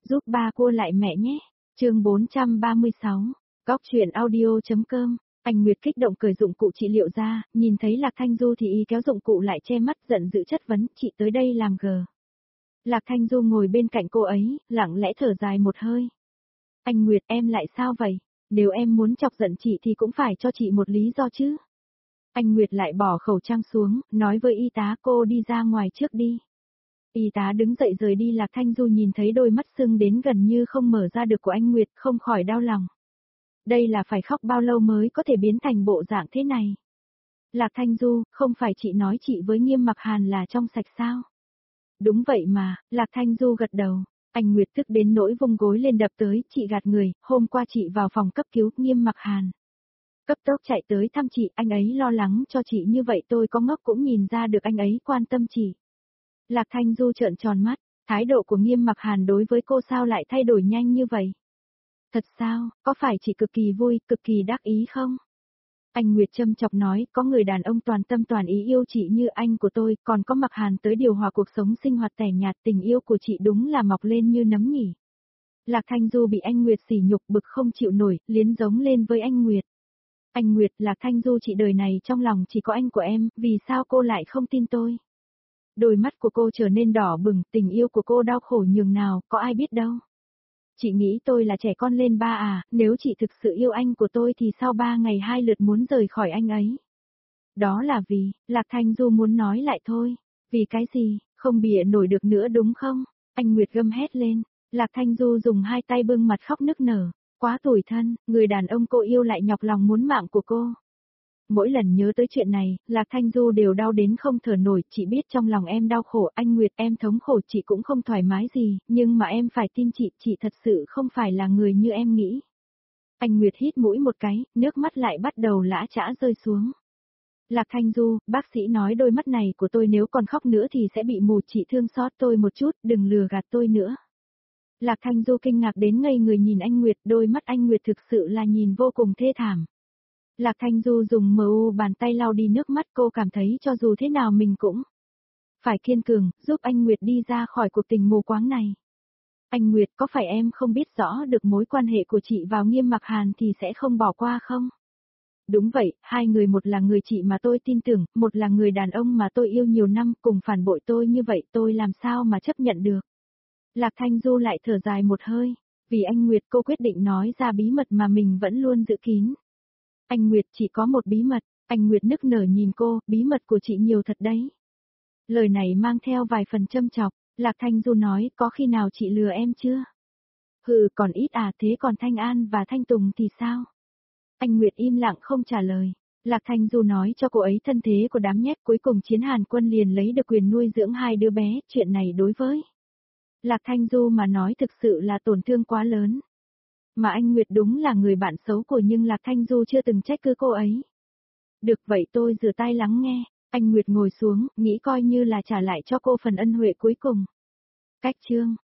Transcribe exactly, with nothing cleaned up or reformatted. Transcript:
giúp ba cua lại mẹ nhé. Chương bốn trăm ba mươi sáu, Góc truyện audio.com. Anh Nguyệt kích động cởi dụng cụ trị liệu ra, nhìn thấy Lạc Thanh Du thì y kéo dụng cụ lại che mắt giận dữ chất vấn, chị tới đây làm gờ. Lạc Thanh Du ngồi bên cạnh cô ấy, lặng lẽ thở dài một hơi. Anh Nguyệt, em lại sao vậy? Nếu em muốn chọc giận chị thì cũng phải cho chị một lý do chứ. Anh Nguyệt lại bỏ khẩu trang xuống, nói với y tá cô đi ra ngoài trước đi. Y tá đứng dậy rời đi. Lạc Thanh Du nhìn thấy đôi mắt sưng đến gần như không mở ra được của anh Nguyệt, không khỏi đau lòng. Đây là phải khóc bao lâu mới có thể biến thành bộ dạng thế này? Lạc Thanh Du, không phải chị nói chị với Nghiêm Mặc Hàn là trong sạch sao? Đúng vậy mà, Lạc Thanh Du gật đầu. Anh Nguyệt tức đến nỗi vung gối lên đập tới, chị gạt người, hôm qua chị vào phòng cấp cứu Nghiêm Mặc Hàn. Cấp tốc chạy tới thăm chị, anh ấy lo lắng cho chị như vậy tôi có ngốc cũng nhìn ra được anh ấy quan tâm chị. Lạc Thanh Du trợn tròn mắt, thái độ của Nghiêm Mặc Hàn đối với cô sao lại thay đổi nhanh như vậy? Thật sao, có phải chị cực kỳ vui, cực kỳ đắc ý không? Anh Nguyệt châm chọc nói, có người đàn ông toàn tâm toàn ý yêu chị như anh của tôi, còn có Mặc Hàn tới điều hòa cuộc sống sinh hoạt tẻ nhạt, tình yêu của chị đúng là mọc lên như nấm nhỉ. Lạc Thanh Du bị anh Nguyệt sỉ nhục bực không chịu nổi, liến giống lên với anh Nguyệt. Anh Nguyệt, Lạc Thanh Du chị đời này trong lòng chỉ có anh của em, vì sao cô lại không tin tôi? Đôi mắt của cô trở nên đỏ bừng, tình yêu của cô đau khổ nhường nào, có ai biết đâu. Chị nghĩ tôi là trẻ con lên ba à, nếu chị thực sự yêu anh của tôi thì sau ba ngày hai lượt muốn rời khỏi anh ấy. Đó là vì, Lạc Thanh Du muốn nói lại thôi. Vì cái gì, không bịa nổi được nữa đúng không? Anh Nguyệt gầm hét lên. Lạc Thanh Du dùng hai tay bưng mặt khóc nức nở. Quá tủi thân, người đàn ông cô yêu lại nhọc lòng muốn mạng của cô. Mỗi lần nhớ tới chuyện này, Lạc Thanh Du đều đau đến không thở nổi, chị biết trong lòng em đau khổ, anh Nguyệt em thống khổ chị cũng không thoải mái gì, nhưng mà em phải tin chị, chị thật sự không phải là người như em nghĩ. Anh Nguyệt hít mũi một cái, nước mắt lại bắt đầu lã chã rơi xuống. Lạc Thanh Du, bác sĩ nói đôi mắt này của tôi nếu còn khóc nữa thì sẽ bị mù, chị thương xót tôi một chút, đừng lừa gạt tôi nữa. Lạc Thanh Du kinh ngạc đến ngây người nhìn anh Nguyệt, đôi mắt anh Nguyệt thực sự là nhìn vô cùng thê thảm. Lạc Thanh Du dùng mờ u bàn tay lau đi nước mắt, cô cảm thấy cho dù thế nào mình cũng phải kiên cường, giúp anh Nguyệt đi ra khỏi cuộc tình mù quáng này. Anh Nguyệt, có phải em không biết rõ được mối quan hệ của chị vào Nghiêm Mặc Hàn thì sẽ không bỏ qua không? Đúng vậy, hai người, một là người chị mà tôi tin tưởng, một là người đàn ông mà tôi yêu nhiều năm, cùng phản bội tôi như vậy tôi làm sao mà chấp nhận được. Lạc Thanh Du lại thở dài một hơi, vì anh Nguyệt cô quyết định nói ra bí mật mà mình vẫn luôn giữ kín. Anh Nguyệt chỉ có một bí mật, anh Nguyệt nức nở nhìn cô, bí mật của chị nhiều thật đấy. Lời này mang theo vài phần châm chọc, Lạc Thanh Du nói, có khi nào chị lừa em chưa? Hừ, còn ít à, thế còn Thanh An và Thanh Tùng thì sao? Anh Nguyệt im lặng không trả lời. Lạc Thanh Du nói cho cô ấy thân thế của đám nhét, cuối cùng Chiến Hàn Quân liền lấy được quyền nuôi dưỡng hai đứa bé, chuyện này đối với Lạc Thanh Du mà nói thực sự là tổn thương quá lớn. Mà anh Nguyệt đúng là người bạn xấu của, nhưng Lạc Thanh Du chưa từng trách cứ cô ấy. Được vậy tôi rửa tai lắng nghe. Anh Nguyệt ngồi xuống, nghĩ coi như là trả lại cho cô phần ân huệ cuối cùng. Cách chương